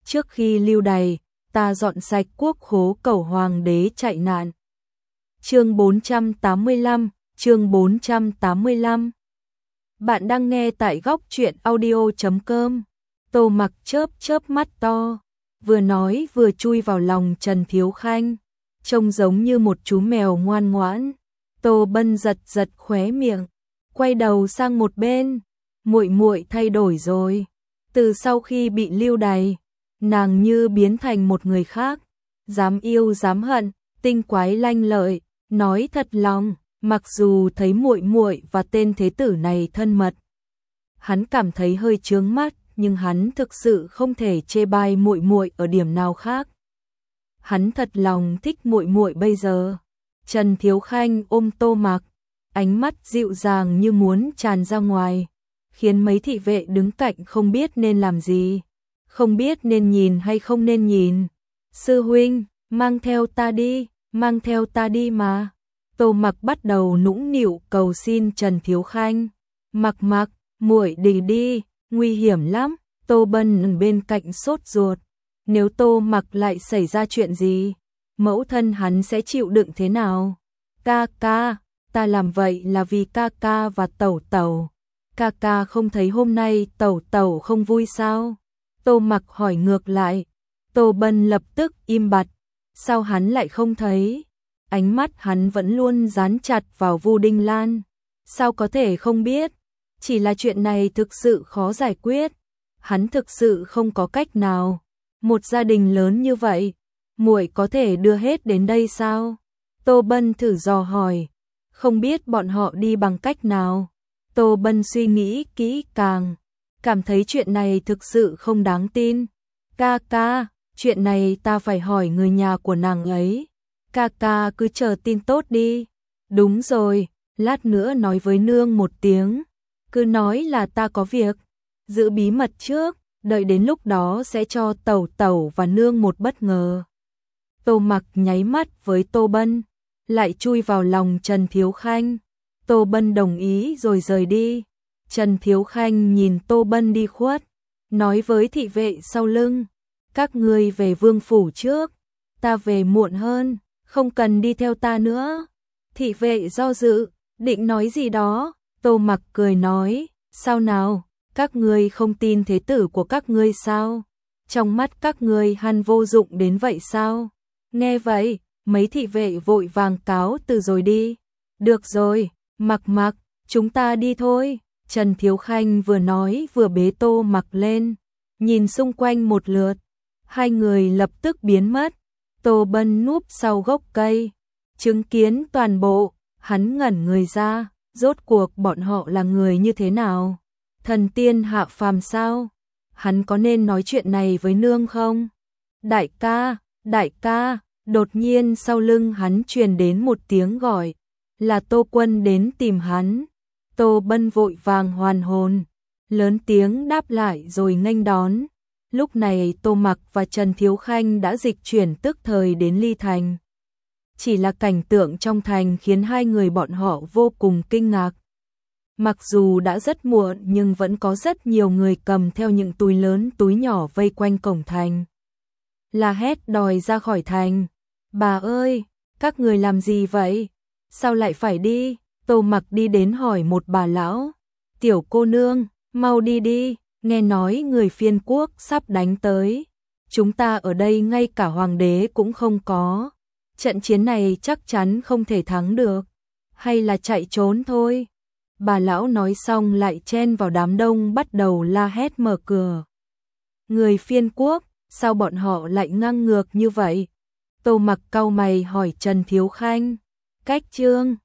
trước khi lưu đày, ta dọn sạch quốc khố cầu hoàng đế chạy nạn. Chương 485, chương 485. Bạn đang nghe tại góc truyện audio.com. Tô Mặc chớp chớp mắt to, vừa nói vừa chui vào lòng Trần Thiếu Khanh, trông giống như một chú mèo ngoan ngoãn. Tô Bân giật giật khóe miệng, quay đầu sang một bên, muội muội thay đổi rồi. Từ sau khi bị lưu đày, nàng như biến thành một người khác, dám yêu dám hận, tinh quái lanh lợi, nói thật lòng, mặc dù thấy muội muội và tên thế tử này thân mật, hắn cảm thấy hơi chướng mắt, nhưng hắn thực sự không thể chê bai muội muội ở điểm nào khác. Hắn thật lòng thích muội muội bây giờ. Trần Thiếu Khanh ôm Tô Mặc, ánh mắt dịu dàng như muốn tràn ra ngoài, khiến mấy thị vệ đứng cạnh không biết nên làm gì, không biết nên nhìn hay không nên nhìn. Sư huynh, mang theo ta đi mà. Tô Mặc bắt đầu nũng nịu cầu xin Trần Thiếu Khanh. Mặc, muội đi, nguy hiểm lắm. Tô Bân bên cạnh sốt ruột, nếu Tô Mặc lại xảy ra chuyện gì, mẫu thân hắn sẽ chịu đựng thế nào? Ca, ta làm vậy là vì ca và tẩu tẩu. Ca không thấy hôm nay tẩu không vui sao? Tô Mặc hỏi ngược lại. Tô Bân lập tức im bặt. Sao hắn lại không thấy? Ánh mắt hắn vẫn luôn dán chặt vào Vu Đinh Lan. Sao có thể không biết? Chỉ là chuyện này thực sự khó giải quyết. Hắn thực sự không có cách nào. Một gia đình lớn như vậy, muội có thể đưa hết đến đây sao? Tô Bân thử dò hỏi. Không biết bọn họ đi bằng cách nào? Tô Bân suy nghĩ kỹ càng, cảm thấy chuyện này thực sự không đáng tin. Ca, chuyện này ta phải hỏi người nhà của nàng ấy. Ca cứ chờ tin tốt đi. Đúng rồi, lát nữa nói với nương một tiếng. Cứ nói là ta có việc. Giữ bí mật trước, đợi đến lúc đó sẽ cho tẩu và nương một bất ngờ. Tô Mặc nháy mắt với Tô Bân, lại chui vào lòng Trần Thiếu Khanh. Tô Bân đồng ý rồi rời đi. Trần Thiếu Khanh nhìn Tô Bân đi khuất, nói với thị vệ sau lưng. Các ngươi về vương phủ trước, ta về muộn hơn, không cần đi theo ta nữa. Thị vệ do dự, định nói gì đó. Tô Mặc cười nói, sao nào, các ngươi không tin thế tử của các ngươi sao? Trong mắt các ngươi hắn vô dụng đến vậy sao? Nghe vậy, mấy thị vệ vội vàng cáo từ rồi đi. Được rồi, Mặc, chúng ta đi thôi. Trần Thiếu Khanh vừa nói vừa bế Tô Mặc lên, nhìn xung quanh một lượt. Hai người lập tức biến mất. Tô Bân núp sau gốc cây, chứng kiến toàn bộ, hắn ngẩn người ra, rốt cuộc bọn họ là người như thế nào? Thần tiên hạ phàm sao? Hắn có nên nói chuyện này với nương không? Đại ca, đột nhiên sau lưng hắn truyền đến một tiếng gọi, là Tô Quân đến tìm hắn. Tô Bân vội vàng hoàn hồn, lớn tiếng đáp lại rồi nghênh đón. Lúc này Tô Mặc và Trần Thiếu Khanh đã dịch chuyển tức thời đến Ly Thành. Chỉ là cảnh tượng trong thành khiến hai người bọn họ vô cùng kinh ngạc. Mặc dù đã rất muộn nhưng vẫn có rất nhiều người cầm theo những túi lớn túi nhỏ vây quanh cổng thành. La hét đòi ra khỏi thành. Bà ơi, các người làm gì vậy? Sao lại phải đi? Tô Mặc đi đến hỏi một bà lão. Tiểu cô nương, mau đi, nghe nói người phiên quốc sắp đánh tới. Chúng ta ở đây ngay cả hoàng đế cũng không có. Trận chiến này chắc chắn không thể thắng được. Hay là chạy trốn thôi? Bà lão nói xong lại chen vào đám đông bắt đầu la hét mở cửa. Người phiên quốc, sao bọn họ lại ngang ngược như vậy? Tô Mặc cau mày hỏi Trần Thiếu Khanh. Cách trương,